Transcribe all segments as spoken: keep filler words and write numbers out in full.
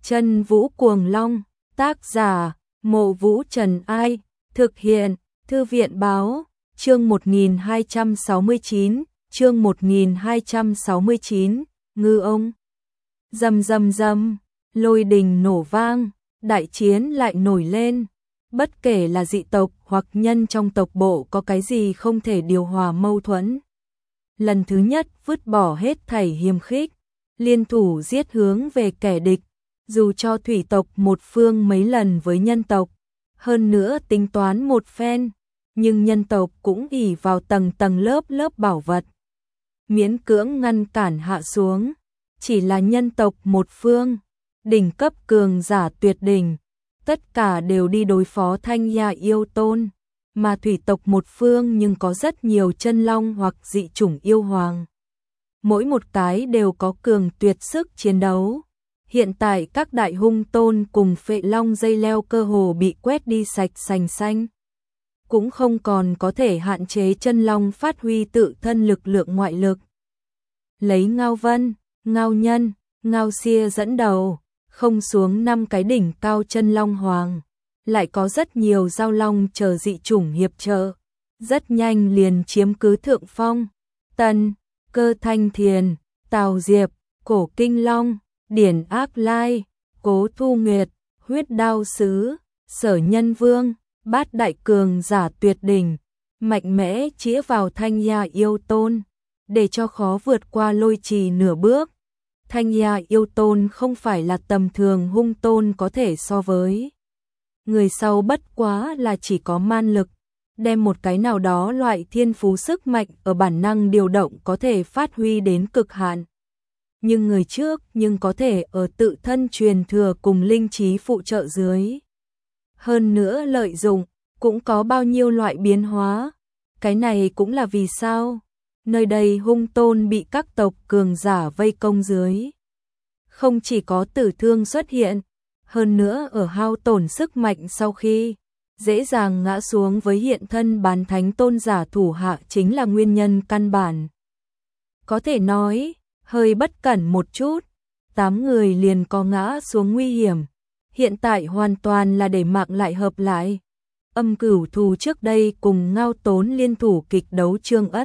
Chân Vũ Cuồng Long, tác giả, Mộ Vũ Trần Ai, thực hiện, Thư viện Báo, chương một nghìn hai trăm sáu mươi chín, chương một nghìn hai trăm sáu mươi chín, ngư ông. Rầm rầm rầm, lôi đình nổ vang, đại chiến lại nổi lên. Bất kể là dị tộc hoặc nhân trong tộc bộ có cái gì không thể điều hòa mâu thuẫn. Lần thứ nhất vứt bỏ hết thảy hiềm khích, liên thủ giết hướng về kẻ địch, dù cho thủy tộc một phương mấy lần với nhân tộc, hơn nữa tính toán một phen, nhưng nhân tộc cũng ỷ vào tầng tầng lớp lớp bảo vật, miễn cưỡng ngăn cản hạ xuống. Chỉ là nhân tộc một phương, đỉnh cấp cường giả tuyệt đỉnh, tất cả đều đi đối phó Thanh Nha yêu tôn, mà thủy tộc một phương nhưng có rất nhiều chân long hoặc dị chủng yêu hoàng. Mỗi một cái đều có cường tuyệt sức chiến đấu. Hiện tại các đại hung tôn cùng phệ long dây leo cơ hồ bị quét đi sạch sành xanh. Cũng không còn có thể hạn chế chân long phát huy tự thân lực lượng ngoại lực. Lấy Ngao Vân, Ngao Nhân, Ngao Xia dẫn đầu, không xuống năm cái đỉnh cao chân long hoàng. Lại có rất nhiều giao long chờ dị chủng hiệp trợ. Rất nhanh liền chiếm cứ thượng phong. Tần, Cơ Thanh Thiền, Tào Diệp, Cổ Kinh Long, Điển Ác Lai, Cố Thu Nguyệt, Huyết Đao Sứ, Sở Nhân Vương, bát đại cường giả tuyệt đỉnh, mạnh mẽ chĩa vào Thanh Nha yêu tôn, để cho khó vượt qua lôi trì nửa bước. Thanh Nha yêu tôn không phải là tầm thường hung tôn có thể so với. Người sau bất quá là chỉ có man lực, đem một cái nào đó loại thiên phú sức mạnh ở bản năng điều động có thể phát huy đến cực hạn. Nhưng người trước nhưng có thể ở tự thân truyền thừa cùng linh trí phụ trợ dưới. Hơn nữa lợi dụng, cũng có bao nhiêu loại biến hóa. Cái này cũng là vì sao nơi đây hung tôn bị các tộc cường giả vây công dưới. Không chỉ có tử thương xuất hiện, hơn nữa ở hao tổn sức mạnh sau khi dễ dàng ngã xuống với hiện thân bán thánh tôn giả thủ hạ chính là nguyên nhân căn bản. Có thể nói, hơi bất cẩn một chút, tám người liền có ngã xuống nguy hiểm. Hiện tại hoàn toàn là để mạng lại hợp lại. Âm Cửu Thù trước đây cùng Ngao Tốn liên thủ kịch đấu Trương Ất.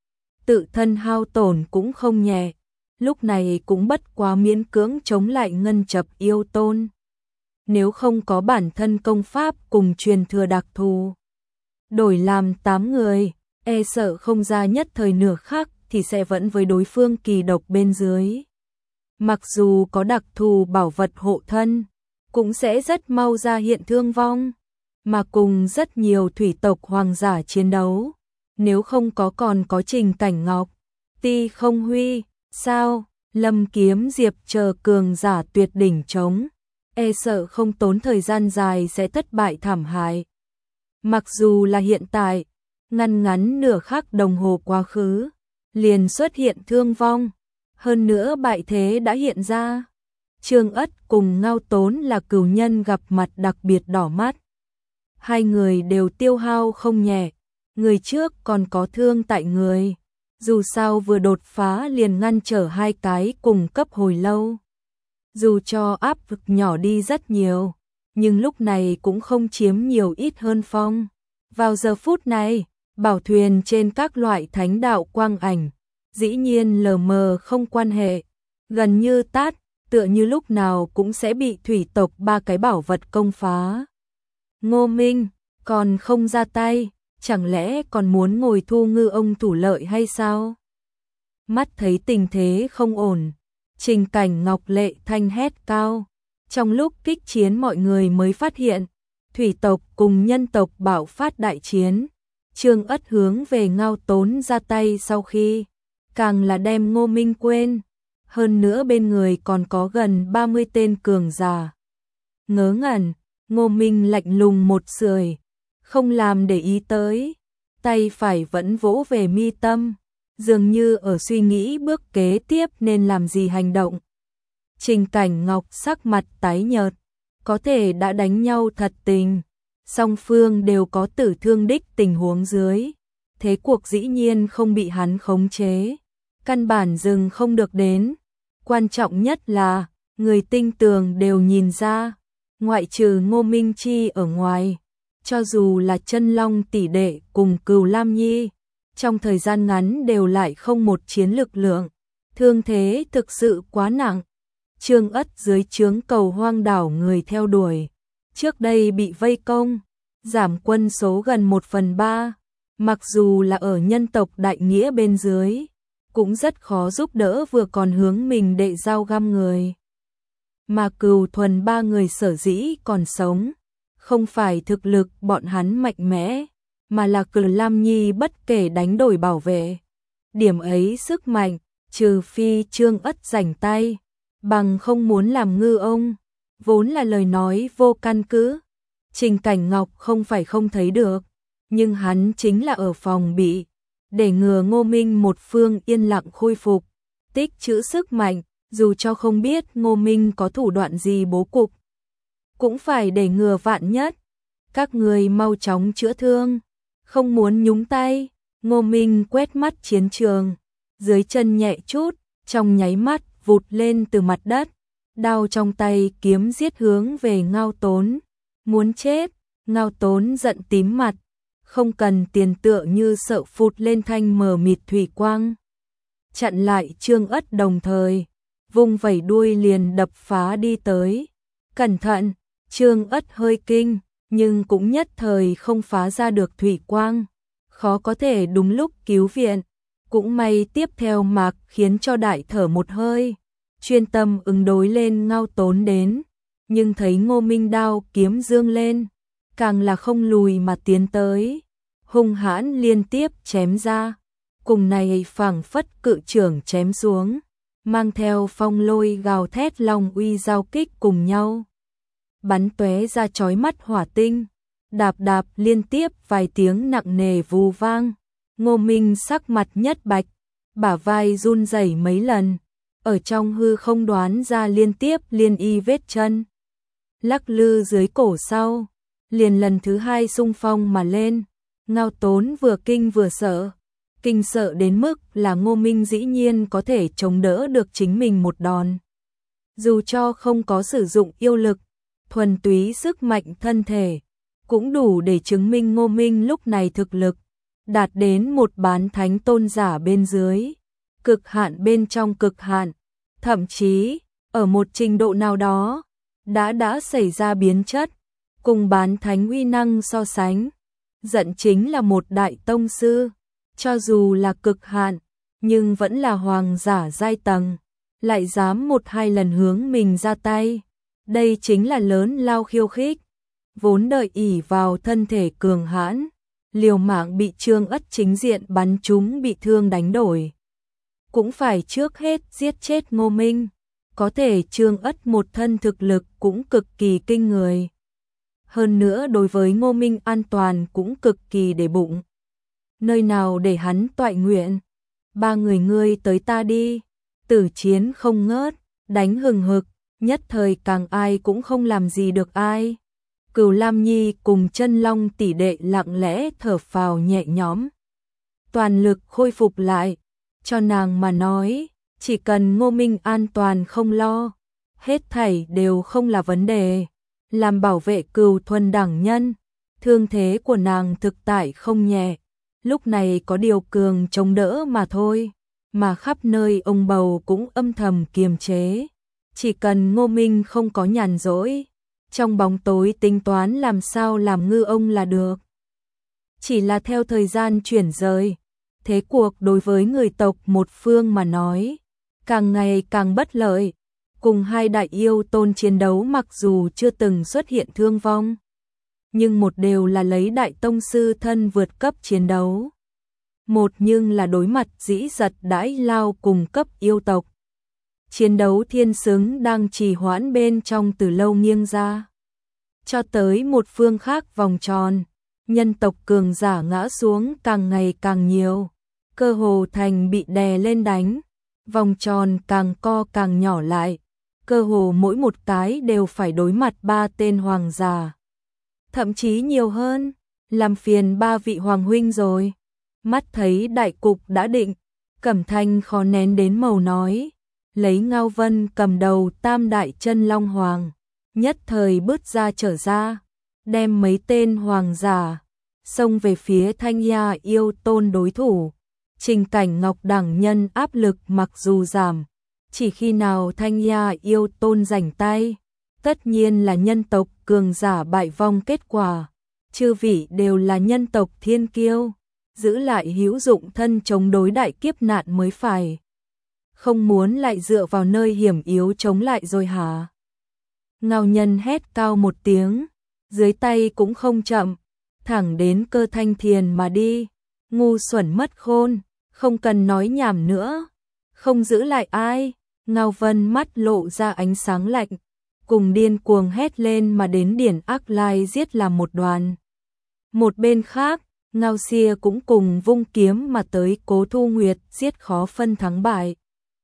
Tự thân hao tổn cũng không nhẹ, lúc này cũng bất quá miễn cưỡng chống lại Ngân Chập yêu tôn. Nếu không có bản thân công pháp cùng truyền thừa đặc thù, đổi làm tám người, e sợ không ra nhất thời nửa khắc thì sẽ vẫn với đối phương kỳ độc bên dưới. Mặc dù có đặc thù bảo vật hộ thân, cũng sẽ rất mau ra hiện thương vong, mà cùng rất nhiều thủy tộc hoàng giả chiến đấu, nếu không có còn có Trình Cảnh Ngọc, Ti Không Huy, sao, Lâm Kiếm Diệp chờ cường giả tuyệt đỉnh chống, e sợ không tốn thời gian dài sẽ thất bại thảm hại. Mặc dù là hiện tại, ngăn ngắn nửa khắc đồng hồ quá khứ, liền xuất hiện thương vong, hơn nữa bại thế đã hiện ra. Trương Ất cùng Ngao Tốn là cừu nhân gặp mặt đặc biệt đỏ mắt. Hai người đều tiêu hao không nhẹ, người trước còn có thương tại người, dù sao vừa đột phá liền ngăn trở hai cái cùng cấp hồi lâu. Dù cho áp lực nhỏ đi rất nhiều, nhưng lúc này cũng không chiếm nhiều ít hơn phong. Vào giờ phút này, bảo thuyền trên các loại thánh đạo quang ảnh, dĩ nhiên lờ mờ không quan hệ, gần như tát, tựa như lúc nào cũng sẽ bị thủy tộc ba cái bảo vật công phá. Ngô Minh, còn không ra tay, chẳng lẽ còn muốn ngồi thu ngư ông thủ lợi hay sao? Mắt thấy tình thế không ổn, Trình Cảnh Ngọc lệ thanh hét cao. Trong lúc kích chiến mọi người mới phát hiện, thủy tộc cùng nhân tộc bạo phát đại chiến. Trương Ất hướng về Ngao Tốn ra tay sau khi, càng là đem Ngô Minh quên. Hơn nữa bên người còn có gần ba mươi tên cường giả. Ngớ ngẩn, Ngô Minh lạnh lùng một sưởi, không làm để ý tới, tay phải vẫn vỗ về mi tâm, dường như ở suy nghĩ bước kế tiếp nên làm gì hành động. Trình Cảnh Ngọc sắc mặt tái nhợt, có thể đã đánh nhau thật tình, song phương đều có tử thương đích tình huống dưới, thế cuộc dĩ nhiên không bị hắn khống chế, căn bản dừng không được đến. Quan trọng nhất là, người tinh tường đều nhìn ra, ngoại trừ Ngô Minh Chi ở ngoài, cho dù là Chân Long tỷ đệ cùng Cửu Lam Nhi, trong thời gian ngắn đều lại không một chiến lực lượng, thương thế thực sự quá nặng. Trương Ất dưới trướng Cầu Hoang đảo người theo đuổi, trước đây bị vây công, giảm quân số gần một phần ba, mặc dù là ở nhân tộc đại nghĩa bên dưới, cũng rất khó giúp đỡ vừa còn hướng mình đệ dao găm người. Mà Cửu Thuần ba người sở dĩ còn sống, không phải thực lực bọn hắn mạnh mẽ, mà là Cửu Lam Nhi bất kể đánh đổi bảo vệ. Điểm ấy sức mạnh, trừ phi Trương Ất rảnh tay, bằng không muốn làm ngư ông, vốn là lời nói vô căn cứ. Trình Cảnh Ngọc không phải không thấy được, nhưng hắn chính là ở phòng bị, để ngừa Ngô Minh một phương yên lặng khôi phục, tích trữ sức mạnh, dù cho không biết Ngô Minh có thủ đoạn gì bố cục, cũng phải để ngừa vạn nhất. Các người mau chóng chữa thương, không muốn nhúng tay. Ngô Minh quét mắt chiến trường, dưới chân nhẹ chút, trong nháy mắt vụt lên từ mặt đất, đao trong tay kiếm giết hướng về Ngao Tốn. Muốn chết, Ngao Tốn giận tím mặt, không cần tiền tựa như sợ phụt lên thanh mờ mịt thủy quang. Chặn lại Trương Ất đồng thời, vung vẩy đuôi liền đập phá đi tới. Cẩn thận, Trương Ất hơi kinh, nhưng cũng nhất thời không phá ra được thủy quang, khó có thể đúng lúc cứu viện. Cũng may tiếp theo Mạc khiến cho đại thở một hơi, chuyên tâm ứng đối lên Ngao Tốn đến, nhưng thấy Ngô Minh đao kiếm dương lên, càng là không lùi mà tiến tới, hung hãn liên tiếp chém ra, cùng này phảng phất cự trưởng chém xuống, mang theo phong lôi gào thét long uy giao kích cùng nhau, bắn tóe ra chói mắt hỏa tinh, đạp đạp liên tiếp vài tiếng nặng nề vù vang. Ngô Minh sắc mặt nhất bạch, bả vai run rẩy mấy lần, ở trong hư không đoán ra liên tiếp liên y vết chân, lắc lư dưới cổ sau, liền lần thứ hai xung phong mà lên. Ngao Tốn vừa kinh vừa sợ, kinh sợ đến mức là Ngô Minh dĩ nhiên có thể chống đỡ được chính mình một đòn. Dù cho không có sử dụng yêu lực, thuần túy sức mạnh thân thể, cũng đủ để chứng minh Ngô Minh lúc này thực lực đạt đến một bán thánh tôn giả bên dưới, cực hạn bên trong cực hạn, thậm chí ở một trình độ nào đó đã đã xảy ra biến chất, cùng bán thánh uy năng so sánh, giận chính là một đại tông sư, cho dù là cực hạn, nhưng vẫn là hoàng giả giai tầng, lại dám một hai lần hướng mình ra tay, đây chính là lớn lao khiêu khích. Vốn đợi ỷ vào thân thể cường hãn, liều mạng bị Trương Ất chính diện bắn trúng bị thương đánh đổi, cũng phải trước hết giết chết Ngô Minh. Có thể Trương Ất một thân thực lực cũng cực kỳ kinh người, hơn nữa đối với Ngô Minh an toàn cũng cực kỳ để bụng, nơi nào để hắn toại nguyện. Ba người ngươi tới ta đi, tử chiến không ngớt, đánh hừng hực, nhất thời càng ai cũng không làm gì được ai. Cửu Lam Nhi cùng Chân Long tỷ đệ lặng lẽ thở phào nhẹ nhõm, toàn lực khôi phục lại. Cho nàng mà nói, chỉ cần Ngô Minh an toàn không lo, hết thảy đều không là vấn đề. Làm bảo vệ Cửu Thuần đẳng nhân, thương thế của nàng thực tại không nhẹ, lúc này có điều cường chống đỡ mà thôi, mà khắp nơi ông bầu cũng âm thầm kiềm chế. Chỉ cần Ngô Minh không có nhàn rỗi, trong bóng tối tính toán làm sao làm ngư ông là được. Chỉ là theo thời gian chuyển rời, thế cuộc đối với người tộc một phương mà nói, càng ngày càng bất lợi. Cùng hai đại yêu tôn chiến đấu mặc dù chưa từng xuất hiện thương vong, nhưng một đều là lấy đại tông sư thân vượt cấp chiến đấu. Một nhưng là đối mặt dĩ giật đãi lao cùng cấp yêu tộc. Chiến đấu thiên xứng đang trì hoãn bên trong từ lâu nghiêng ra. Cho tới một phương khác vòng tròn, nhân tộc cường giả ngã xuống càng ngày càng nhiều, cơ hồ thành bị đè lên đánh, vòng tròn càng co càng nhỏ lại, cơ hồ mỗi một cái đều phải đối mặt ba tên hoàng giả. Thậm chí nhiều hơn, làm phiền ba vị hoàng huynh rồi. Mắt thấy đại cục đã định, Cẩm Thanh khó nén đến màu nói, lấy Ngao Vân cầm đầu tam đại chân long hoàng, nhất thời bứt ra trở ra, đem mấy tên hoàng giả, xông về phía Thanh Nha yêu tôn đối thủ. Trình Cảnh Ngọc đẳng nhân áp lực mặc dù giảm, chỉ khi nào Thanh Nha yêu tôn rảnh tay, tất nhiên là nhân tộc cường giả bại vong kết quả. Chư vị đều là nhân tộc thiên kiêu, giữ lại hữu dụng thân chống đối đại kiếp nạn mới phải. Không muốn lại dựa vào nơi hiểm yếu chống lại rồi hả? Ngao Nhân hét cao một tiếng, dưới tay cũng không chậm, thẳng đến Cơ Thanh Thiền mà đi. Ngu xuẩn mất khôn, không cần nói nhảm nữa, không giữ lại ai. Ngao Vân mắt lộ ra ánh sáng lạnh, cùng điên cuồng hét lên mà đến Điển Ác Lai giết làm một đoàn. Một bên khác, Ngao Xia cũng cùng vung kiếm mà tới Cố Thu Nguyệt giết khó phân thắng bại.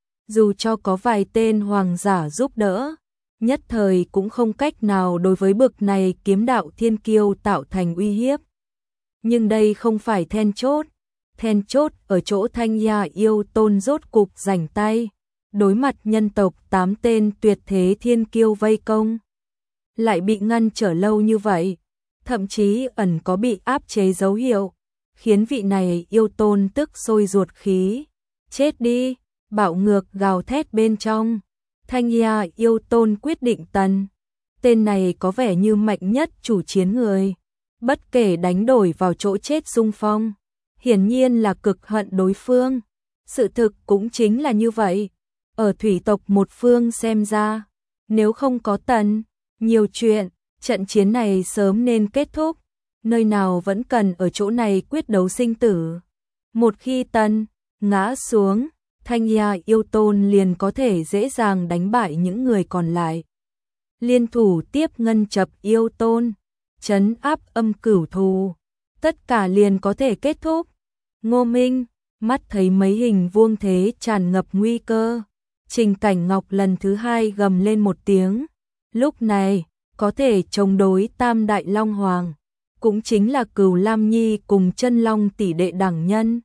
Dù cho có vài tên hoàng giả giúp đỡ, nhất thời cũng không cách nào đối với bực này kiếm đạo thiên kiêu tạo thành uy hiếp. Nhưng đây không phải then chốt, then chốt ở chỗ Thanh Nha yêu tôn rốt cục rảnh tay, đối mặt nhân tộc tám tên tuyệt thế thiên kiêu vây công. Lại bị ngăn trở lâu như vậy, thậm chí ẩn có bị áp chế dấu hiệu, khiến vị này yêu tôn tức sôi ruột khí. Chết đi, bạo ngược gào thét bên trong. Thanh Nha yêu tôn quyết định tần. Tên này có vẻ như mạnh nhất chủ chiến người, bất kể đánh đổi vào chỗ chết xung phong, hiển nhiên là cực hận đối phương. Sự thực cũng chính là như vậy. Ở thủy tộc một phương xem ra, nếu không có tần, nhiều chuyện, trận chiến này sớm nên kết thúc, nơi nào vẫn cần ở chỗ này quyết đấu sinh tử. Một khi tần ngã xuống, Thanh Nha yêu tôn liền có thể dễ dàng đánh bại những người còn lại. Liên thủ tiếp Ngân Chập yêu tôn, trấn áp Âm Cửu thù, tất cả liền có thể kết thúc. Ngô Minh mắt thấy mấy hình vuông thế tràn ngập nguy cơ, Trình Cảnh Ngọc lần thứ hai gầm lên một tiếng. Lúc này có thể chống đối Tam Đại Long Hoàng, cũng chính là Cửu Lam Nhi cùng Chân Long tỷ đệ đẳng nhân.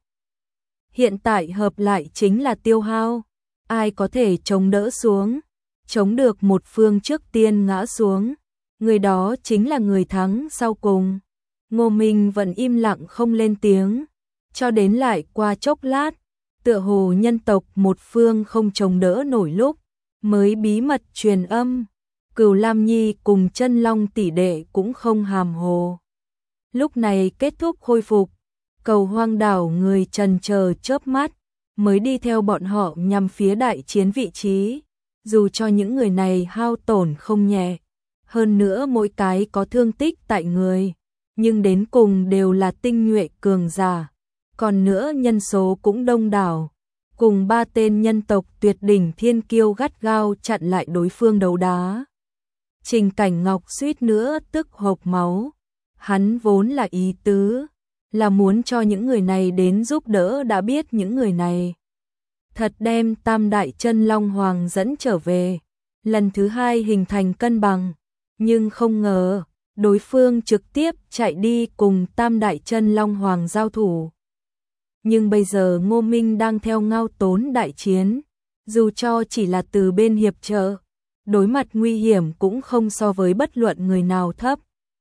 Hiện tại hợp lại chính là tiêu hao, ai có thể chống đỡ xuống, chống được một phương trước tiên ngã xuống, người đó chính là người thắng sau cùng. Ngô Minh vẫn im lặng không lên tiếng, cho đến lại qua chốc lát, tựa hồ nhân tộc một phương không chống đỡ nổi lúc, mới bí mật truyền âm. Cửu Lam Nhi cùng Chân Long tỷ đệ cũng không hàm hồ. Lúc này kết thúc khôi phục, Cầu Hoang đảo người trần chờ chớp mắt, mới đi theo bọn họ nhằm phía đại chiến vị trí. Dù cho những người này hao tổn không nhẹ, hơn nữa mỗi cái có thương tích tại người, nhưng đến cùng đều là tinh nhuệ cường giả. Còn nữa nhân số cũng đông đảo, cùng ba tên nhân tộc tuyệt đỉnh thiên kiêu gắt gao chặn lại đối phương đấu đá. Trình Cảnh Ngọc suýt nữa tức hộc máu, hắn vốn là ý tứ, là muốn cho những người này đến giúp đỡ, đã biết những người này thật đem Tam Đại Chân Long Hoàng dẫn trở về, lần thứ hai hình thành cân bằng, nhưng không ngờ đối phương trực tiếp chạy đi cùng Tam Đại Chân Long Hoàng giao thủ. Nhưng bây giờ Ngô Minh đang theo Ngao Tốn đại chiến, dù cho chỉ là từ bên hiệp trợ, đối mặt nguy hiểm cũng không so với bất luận người nào thấp.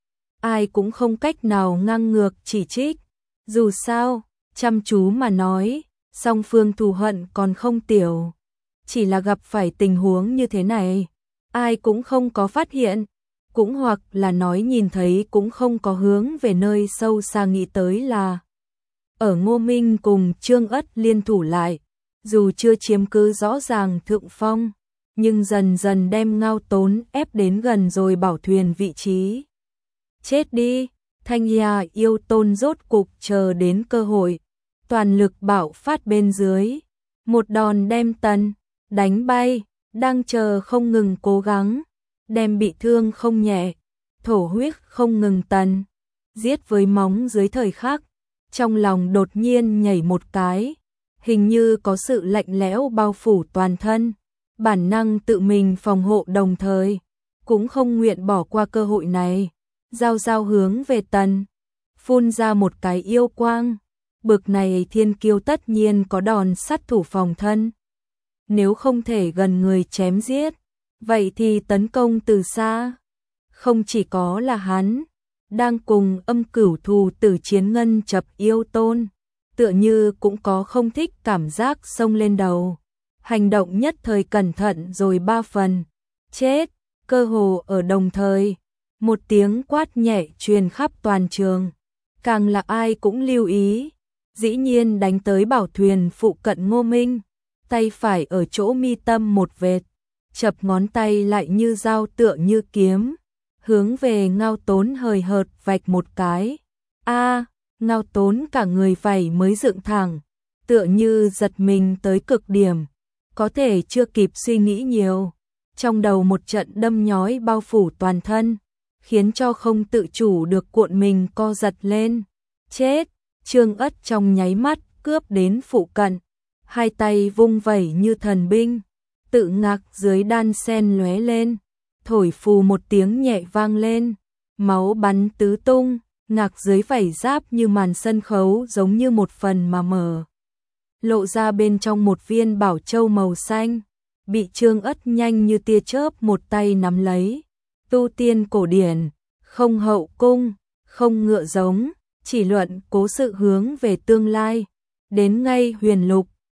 Ai cũng không cách nào ngang ngược chỉ trích. Dù sao, chăm chú mà nói, song phương thù hận còn không tiểu. Chỉ là gặp phải tình huống như thế này, ai cũng không có phát hiện, cũng hoặc là nói nhìn thấy cũng không có hướng về nơi sâu xa nghĩ tới là ở Ngô Minh cùng Trương Ất liên thủ lại, dù chưa chiếm cứ rõ ràng thượng phong, nhưng dần dần đem Ngao Tốn ép đến gần rồi bảo thuyền vị trí. Chết đi, Thanh Nha yêu tôn rốt cục chờ đến cơ hội, toàn lực bạo phát bên dưới, một đòn đem tần đánh bay, đang chờ không ngừng cố gắng, đem bị thương không nhẹ, thổ huyết không ngừng tần giết với móng dưới thời khắc, trong lòng đột nhiên nhảy một cái, hình như có sự lạnh lẽo bao phủ toàn thân, bản năng tự mình phòng hộ đồng thời, cũng không nguyện bỏ qua cơ hội này, giao giao hướng về tần, phun ra một cái yêu quang, bực này thiên kiêu tất nhiên có đòn sát thủ phòng thân. nếu không thể gần người chém giết, vậy thì tấn công từ xa. Không chỉ có là hắn, đang cùng Âm Cửu thù tử chiến ngân chập yêu tôn, tựa như cũng có không thích cảm giác xông lên đầu. Hành động nhất thời cẩn thận rồi ba phần, chết, cơ hồ ở đồng thời. Một tiếng quát nhẹ truyền khắp toàn trường, càng là ai cũng lưu ý, dĩ nhiên đánh tới bảo thuyền phụ cận Ngô Minh, tay phải ở chỗ mi tâm một vệt, chập ngón tay lại như dao tựa như kiếm, hướng về Ngao Tốn hời hợt vạch một cái. A, Ngao Tốn cả người vảy mới dựng thẳng, tựa như giật mình tới cực điểm, có thể chưa kịp suy nghĩ nhiều, trong đầu một trận đâm nhói bao phủ toàn thân, khiến cho không tự chủ được cuộn mình co giật lên. Chết, Trương Ất trong nháy mắt cướp đến phụ cận, hai tay vung vẩy như thần binh, tự ngạc dưới đan sen lóe lên, thổi phù một tiếng nhẹ vang lên, máu bắn tứ tung, ngạc dưới vảy giáp như màn sân khấu giống như một phần mà mở. Lộ ra bên trong một viên bảo châu màu xanh, bị Trương Ất nhanh như tia chớp một tay nắm lấy. Tu tiên cổ điển, không hậu cung, không ngựa giống, chỉ luận cố sự hướng về tương lai. Đến ngay huyền lục,